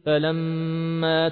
فلما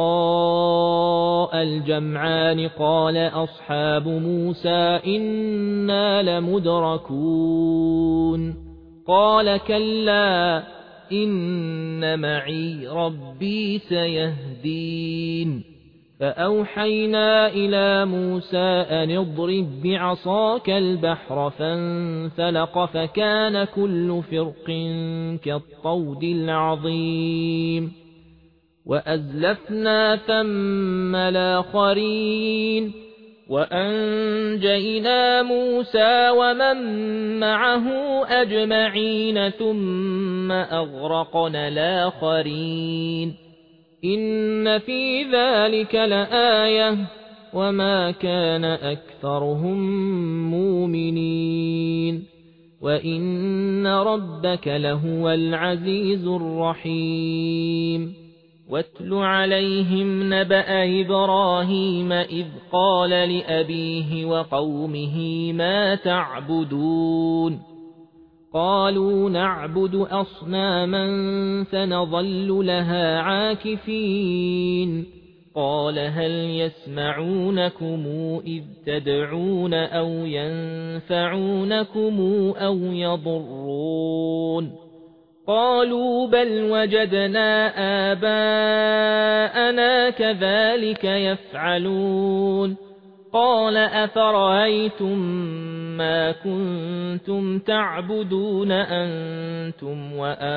تراءى الجمعان قال أصحاب موسى إنا لمدركون قال كلا إن معي ربي سيهدين فأوحينا إلى موسى أن اضرب بعصاك البحر فانفلق فكان كل فرق كالطود العظيم وأزلفنا ثم الآخرين وأنجينا موسى ومن معه أجمعين ثم أغرقنا الآخرين إن في ذلك لآية وما كان أكثرهم مؤمنين وإن ربك لهو العزيز الرحيم واتل عليهم نبأ إبراهيم إذ قال لأبيه وقومه ما تعبدون قالوا نعبد أصناما فنظل لها عاكفين قال هل يسمعونكم إذ تدعون أو ينفعونكم أو يضرون قالوا بل وجدنا آباءنا كذلك يفعلون قال أفرأيتم ما كنتم تعبدون أنتم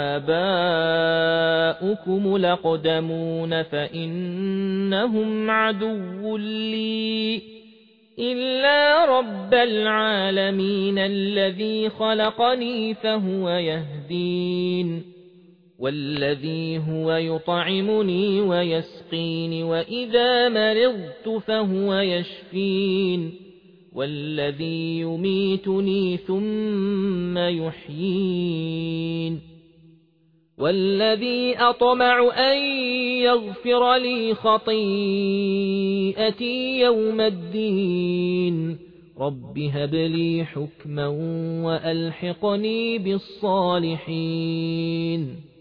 وآباؤكم الأقدمون فإنهم عدو لي إلا رب العالمين الذي خلقني فهو يهدين والذي هو يطعمني ويسقين وإذا مرضت فهو يشفين والذي يميتني ثم يحيين والذي أطمع أن يغفر لي خطيئتي يوم الدين رب هب لي حكما وألحقني بالصالحين